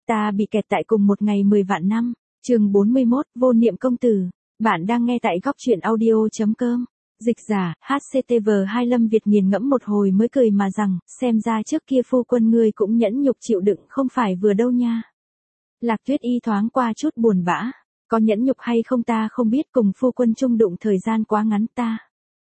Ta bị kẹt tại cùng một ngày 10 vạn năm. Chương 41, vô niệm công tử. Bạn đang nghe tại góc truyện audio.com. Dịch giả, HCTV2 Lâm Việt nghiền ngẫm một hồi mới cười mà rằng, xem ra trước kia phu quân ngươi cũng nhẫn nhục chịu đựng không phải vừa đâu nha. Lạc Tuyết Y thoáng qua chút buồn bã. Có nhẫn nhục hay không ta không biết, cùng phu quân chung đụng thời gian quá ngắn ta.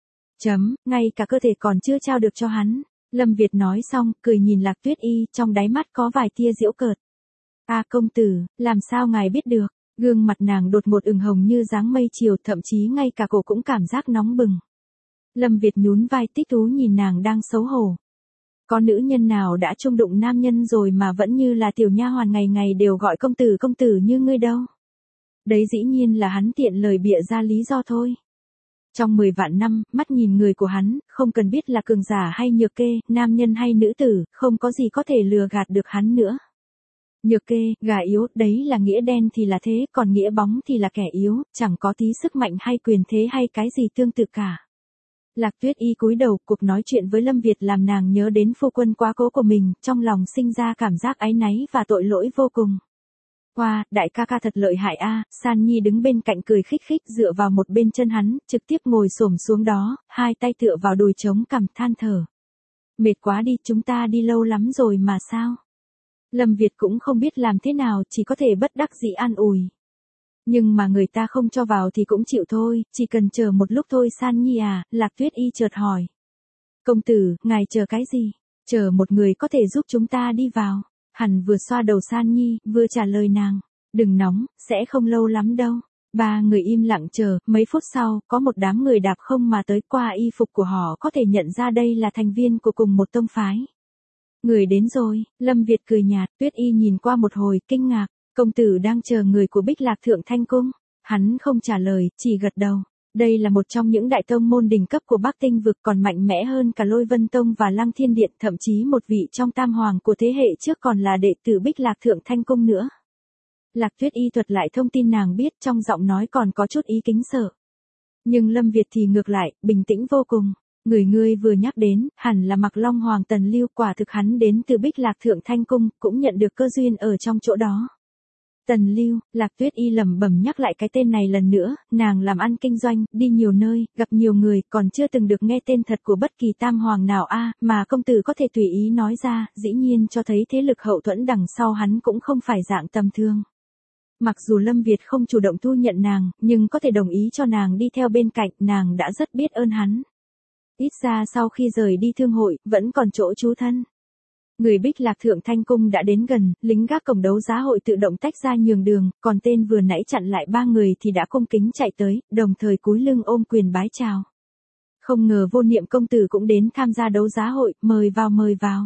Ngay cả cơ thể còn chưa trao được cho hắn. Lâm Việt nói xong, cười nhìn Lạc Tuyết Y, trong đáy mắt có vài tia giễu cợt. Công tử, làm sao ngài biết được? Gương mặt nàng đột ngột ửng hồng như dáng mây chiều, thậm chí ngay cả cổ cũng cảm giác nóng bừng. Lâm Việt nhún vai thích thú nhìn nàng đang xấu hổ. Có nữ nhân nào đã chung đụng nam nhân rồi mà vẫn như là tiểu nha hoàn ngày ngày đều gọi công tử như ngươi đâu. Đấy dĩ nhiên là hắn tiện lời bịa ra lý do thôi. Trong 10 vạn năm, mắt nhìn người của hắn, không cần biết là cường giả hay nhược kê, nam nhân hay nữ tử, không có gì có thể lừa gạt được hắn nữa. Nhược kê, gà yếu, đấy là nghĩa đen thì là thế, còn nghĩa bóng thì là kẻ yếu, chẳng có tí sức mạnh hay quyền thế hay cái gì tương tự cả. Lạc Tuyết Y cúi đầu, cuộc nói chuyện với Lâm Việt làm nàng nhớ đến phu quân quá cố của mình, trong lòng sinh ra cảm giác áy náy và tội lỗi vô cùng. Wow, đại ca ca thật lợi hại a. San Nhi đứng bên cạnh cười khích khích dựa vào một bên chân hắn, trực tiếp ngồi xổm xuống đó, hai tay tựa vào đùi trống cằm than thở. Mệt quá đi, chúng ta đi lâu lắm rồi mà sao? Lâm Việt cũng không biết làm thế nào, chỉ có thể bất đắc dĩ an ủi. Nhưng mà người ta không cho vào thì cũng chịu thôi, chỉ cần chờ một lúc thôi. San Nhi à, Lạc Tuyết Y chợt hỏi. Công tử, ngài chờ cái gì? Chờ một người có thể giúp chúng ta đi vào. Hắn vừa xoa đầu San Nhi, vừa trả lời nàng. Đừng nóng, sẽ không lâu lắm đâu. Ba người im lặng chờ, mấy phút sau, có một đám người đạp không mà tới, qua y phục của họ có thể nhận ra đây là thành viên của cùng một tông phái. Người đến rồi, Lâm Việt cười nhạt. Tuyết Y nhìn qua một hồi, kinh ngạc. Công tử đang chờ người của Bích Lạc Thượng Thanh Cung. Hắn không trả lời, chỉ gật đầu. Đây là một trong những đại tông môn đỉnh cấp của Bắc Tinh vực, còn mạnh mẽ hơn cả Lôi Vân Tông và Lăng Thiên Điện, thậm chí một vị trong tam hoàng của thế hệ trước còn là đệ tử Bích Lạc Thượng Thanh Cung nữa. Lạc Tuyết Y thuật lại thông tin nàng biết, trong giọng nói còn có chút ý kính sợ. Nhưng Lâm Việt thì ngược lại, bình tĩnh vô cùng. Người ngươi vừa nhắc đến, hẳn là Mặc Long Hoàng Tần Lưu, quả thực hắn đến từ Bích Lạc Thượng Thanh Cung, cũng nhận được cơ duyên ở trong chỗ đó. Tần Lưu, Lạc Tuyết Y lẩm bẩm nhắc lại cái tên này lần nữa, nàng làm ăn kinh doanh, đi nhiều nơi, gặp nhiều người, còn chưa từng được nghe tên thật của bất kỳ tam hoàng nào mà công tử có thể tùy ý nói ra, dĩ nhiên cho thấy thế lực hậu thuẫn đằng sau hắn cũng không phải dạng tầm thường. Mặc dù Lâm Việt không chủ động thu nhận nàng, nhưng có thể đồng ý cho nàng đi theo bên cạnh, nàng đã rất biết ơn hắn. Ít ra sau khi rời đi thương hội, vẫn còn chỗ trú thân. Người Bích Lạc Thượng Thanh Cung đã đến gần, lính gác cổng đấu giá hội tự động tách ra nhường đường, còn tên vừa nãy chặn lại ba người thì đã cung kính chạy tới, đồng thời cúi lưng ôm quyền bái chào. Không ngờ vô niệm công tử cũng đến tham gia đấu giá hội, mời vào.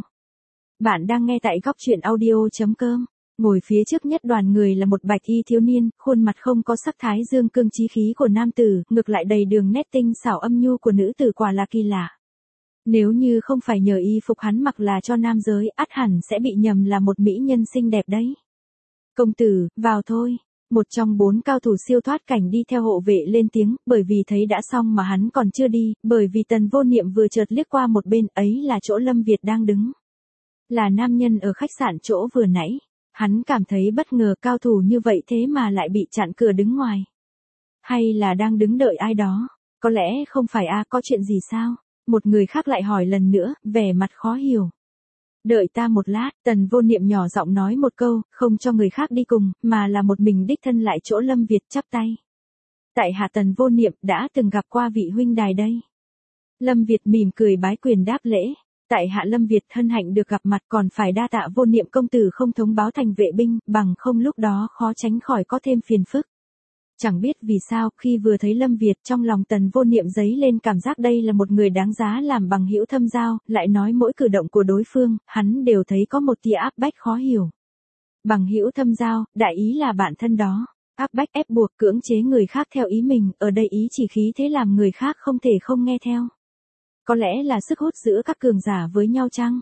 Bạn đang nghe tại góc truyện audio.com. Ngồi phía trước nhất đoàn người là một bạch y thiếu niên, khuôn mặt không có sắc thái dương cương chí khí của nam tử, ngược lại đầy đường nét tinh xảo âm nhu của nữ tử, quả là kỳ lạ. Nếu như không phải nhờ y phục hắn mặc là cho nam giới, ắt hẳn sẽ bị nhầm là một mỹ nhân xinh đẹp đấy. Công tử, vào thôi. Một trong 4 cao thủ siêu thoát cảnh đi theo hộ vệ lên tiếng, bởi vì thấy đã xong mà hắn còn chưa đi, bởi vì Tần Vô Niệm vừa chợt liếc qua một bên, ấy là chỗ Lâm Việt đang đứng. Là nam nhân ở khách sạn chỗ vừa nãy. Hắn cảm thấy bất ngờ, cao thủ như vậy thế mà lại bị chặn cửa đứng ngoài. Hay là đang đứng đợi ai đó? Có lẽ không phải có chuyện gì sao? Một người khác lại hỏi lần nữa, vẻ mặt khó hiểu. Đợi ta một lát, Tần Vô Niệm nhỏ giọng nói một câu, không cho người khác đi cùng, mà là một mình đích thân lại chỗ Lâm Việt, chắp tay. Tại hạ Tần Vô Niệm, đã từng gặp qua vị huynh đài đây. Lâm Việt mỉm cười bái quyền đáp lễ. Tại hạ Lâm Việt hân hạnh được gặp mặt, còn phải đa tạ Vô Niệm công tử không thông báo thành vệ binh, bằng không lúc đó khó tránh khỏi có thêm phiền phức. Chẳng biết vì sao, khi vừa thấy Lâm Việt, trong lòng Tần Vô Niệm dấy lên cảm giác đây là một người đáng giá làm bằng hữu thâm giao, lại nói mỗi cử động của đối phương, hắn đều thấy có một tia áp bách khó hiểu. Bằng hữu thâm giao, đại ý là bạn thân đó. Áp bách ép buộc cưỡng chế người khác theo ý mình, ở đây ý chỉ khí thế làm người khác không thể không nghe theo. Có lẽ là sức hút giữa các cường giả với nhau chăng?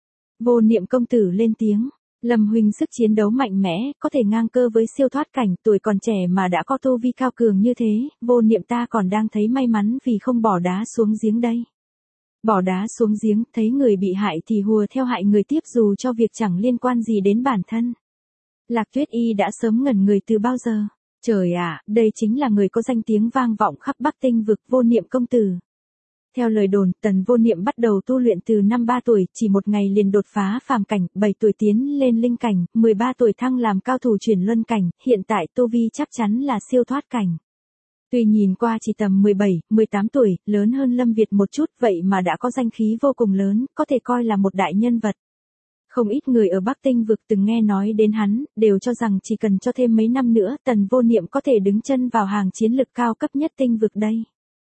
Vô Niệm công tử lên tiếng. Lâm huynh sức chiến đấu mạnh mẽ, có thể ngang cơ với siêu thoát cảnh, tuổi còn trẻ mà đã có tu vi cao cường như thế, Vô Niệm ta còn đang thấy may mắn vì không bỏ đá xuống giếng đây. Bỏ đá xuống giếng, thấy người bị hại thì hùa theo hại người tiếp dù cho việc chẳng liên quan gì đến bản thân. Lạc Tuyết Y đã sớm ngẩn người từ bao giờ. Trời ạ, đây chính là người có danh tiếng vang vọng khắp Bắc Tinh vực, Vô Niệm công tử. Theo lời đồn, Tần Vô Niệm bắt đầu tu luyện từ năm 3 tuổi, chỉ một ngày liền đột phá phàm cảnh, 7 tuổi tiến lên linh cảnh, 13 tuổi thăng làm cao thủ chuyển luân cảnh, hiện tại tu vi chắc chắn là siêu thoát cảnh. Tuy nhìn qua chỉ tầm 17, 18 tuổi, lớn hơn Lâm Việt một chút, vậy mà đã có danh khí vô cùng lớn, có thể coi là một đại nhân vật. Không ít người ở Bắc Tinh vực từng nghe nói đến hắn, đều cho rằng chỉ cần cho thêm mấy năm nữa, Tần Vô Niệm có thể đứng chân vào hàng chiến lực cao cấp nhất tinh vực đây.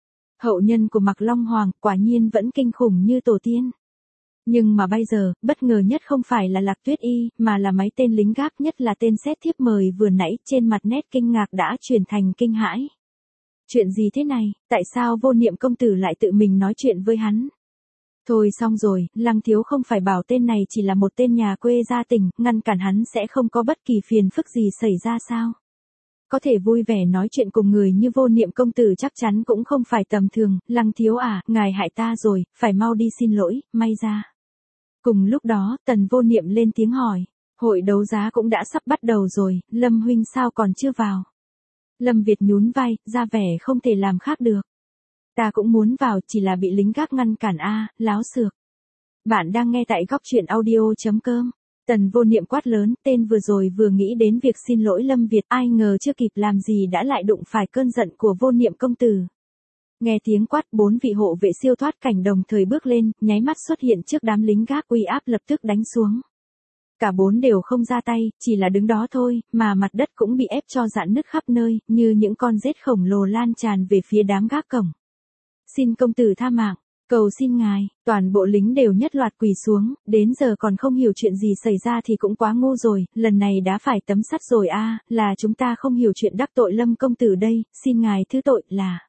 Hậu nhân của Mạc Long Hoàng quả nhiên vẫn kinh khủng như tổ tiên. Nhưng mà bây giờ, bất ngờ nhất không phải là Lạc Tuyết Y, mà là mấy tên lính gác, nhất là tên xét thiếp mời vừa nãy, trên mặt nét kinh ngạc đã chuyển thành kinh hãi. Chuyện gì thế này, tại sao Vô Niệm công tử lại tự mình nói chuyện với hắn? Thôi xong rồi, Lăng thiếu không phải bảo tên này chỉ là một tên nhà quê gia tỉnh, ngăn cản hắn sẽ không có bất kỳ phiền phức gì xảy ra sao? Có thể vui vẻ nói chuyện cùng người như Vô Niệm công tử chắc chắn cũng không phải tầm thường, Lăng thiếu à, ngài hại ta rồi, phải mau đi xin lỗi, may ra. Cùng lúc đó, Tần Vô Niệm lên tiếng hỏi, hội đấu giá cũng đã sắp bắt đầu rồi, Lâm huynh sao còn chưa vào? Lâm Việt nhún vai, ra vẻ không thể làm khác được. Ta cũng muốn vào, chỉ là bị lính gác ngăn cản láo xược. Bạn đang nghe tại góc truyện audio.com. Tần Vô Niệm quát lớn, tên vừa rồi vừa nghĩ đến việc xin lỗi Lâm Việt, ai ngờ chưa kịp làm gì đã lại đụng phải cơn giận của Vô Niệm công tử. Nghe tiếng quát, 4 vị hộ vệ siêu thoát cảnh đồng thời bước lên, nháy mắt xuất hiện trước đám lính gác, uy áp lập tức đánh xuống. Cả 4 đều không ra tay, chỉ là đứng đó thôi, mà mặt đất cũng bị ép cho rạn nứt khắp nơi, như những con rết khổng lồ lan tràn về phía đám gác cổng. Xin công tử tha mạng, cầu xin ngài, toàn bộ lính đều nhất loạt quỳ xuống, đến giờ còn không hiểu chuyện gì xảy ra thì cũng quá ngu rồi, lần này đã phải tấm sắt rồi là chúng ta không hiểu chuyện đắc tội Lâm công tử đây, xin ngài thứ tội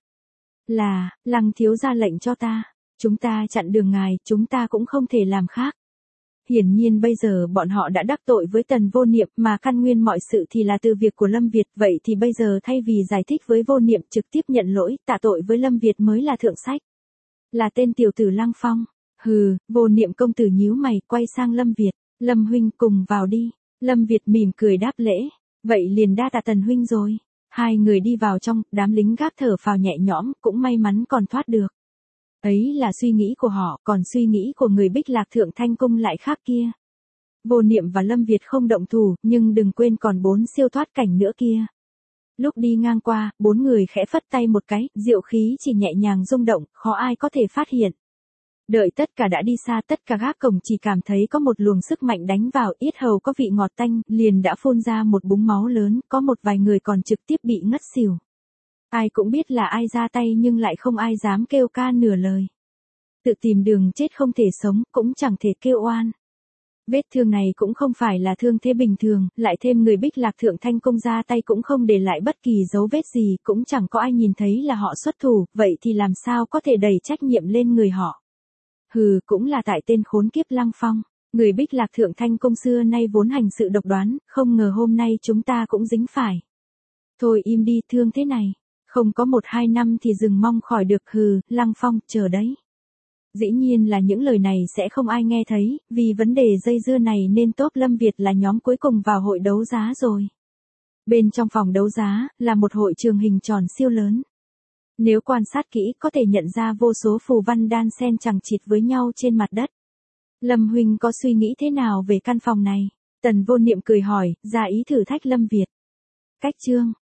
là, Lăng thiếu ra lệnh cho ta, chúng ta chặn đường ngài, chúng ta cũng không thể làm khác. Hiển nhiên bây giờ bọn họ đã đắc tội với Tần Vô Niệm, mà căn nguyên mọi sự thì là từ việc của Lâm Việt, vậy thì bây giờ thay vì giải thích với Vô Niệm trực tiếp nhận lỗi, tạ tội với Lâm Việt mới là thượng sách. Là tên tiểu tử Lăng Phong. Hừ, Vô Niệm công tử nhíu mày, quay sang Lâm Việt, Lâm huynh cùng vào đi. Lâm Việt mỉm cười đáp lễ, vậy liền đa tạ Tần huynh rồi. Hai người đi vào trong, đám lính gác thở phào nhẹ nhõm, cũng may mắn còn thoát được. Ấy là suy nghĩ của họ, còn suy nghĩ của người Bích Lạc Thượng Thanh Cung lại khác kia. Vô Niệm và Lâm Việt không động thủ, nhưng đừng quên còn 4 siêu thoát cảnh nữa kia. Lúc đi ngang qua, 4 người khẽ phất tay một cái, diệu khí chỉ nhẹ nhàng rung động, khó ai có thể phát hiện. Đợi tất cả đã đi xa, tất cả gác cổng chỉ cảm thấy có một luồng sức mạnh đánh vào, yết hầu có vị ngọt tanh, liền đã phun ra một búng máu lớn, có một vài người còn trực tiếp bị ngất xỉu. Ai cũng biết là ai ra tay nhưng lại không ai dám kêu ca nửa lời. Tự tìm đường chết không thể sống, cũng chẳng thể kêu oan. Vết thương này cũng không phải là thương thế bình thường, lại thêm người Bích Lạc Thượng Thanh Cung ra tay cũng không để lại bất kỳ dấu vết gì, cũng chẳng có ai nhìn thấy là họ xuất thủ, vậy thì làm sao có thể đẩy trách nhiệm lên người họ. Hừ, cũng là tại tên khốn kiếp Lăng Phong. Người Bích Lạc Thượng Thanh Cung xưa nay vốn hành sự độc đoán, không ngờ hôm nay chúng ta cũng dính phải. Thôi im đi, thương thế này. Không có 1-2 năm thì dừng mong khỏi được, hừ, Lăng Phong, chờ đấy. Dĩ nhiên là những lời này sẽ không ai nghe thấy, vì vấn đề dây dưa này nên Top Lâm Việt là nhóm cuối cùng vào hội đấu giá rồi. Bên trong phòng đấu giá, là một hội trường hình tròn siêu lớn. Nếu quan sát kỹ có thể nhận ra vô số phù văn đan xen chằng chịt với nhau trên mặt đất. Lâm huynh có suy nghĩ thế nào về căn phòng này? Tần Vô Niệm cười hỏi, ra ý thử thách Lâm Việt. Cách chương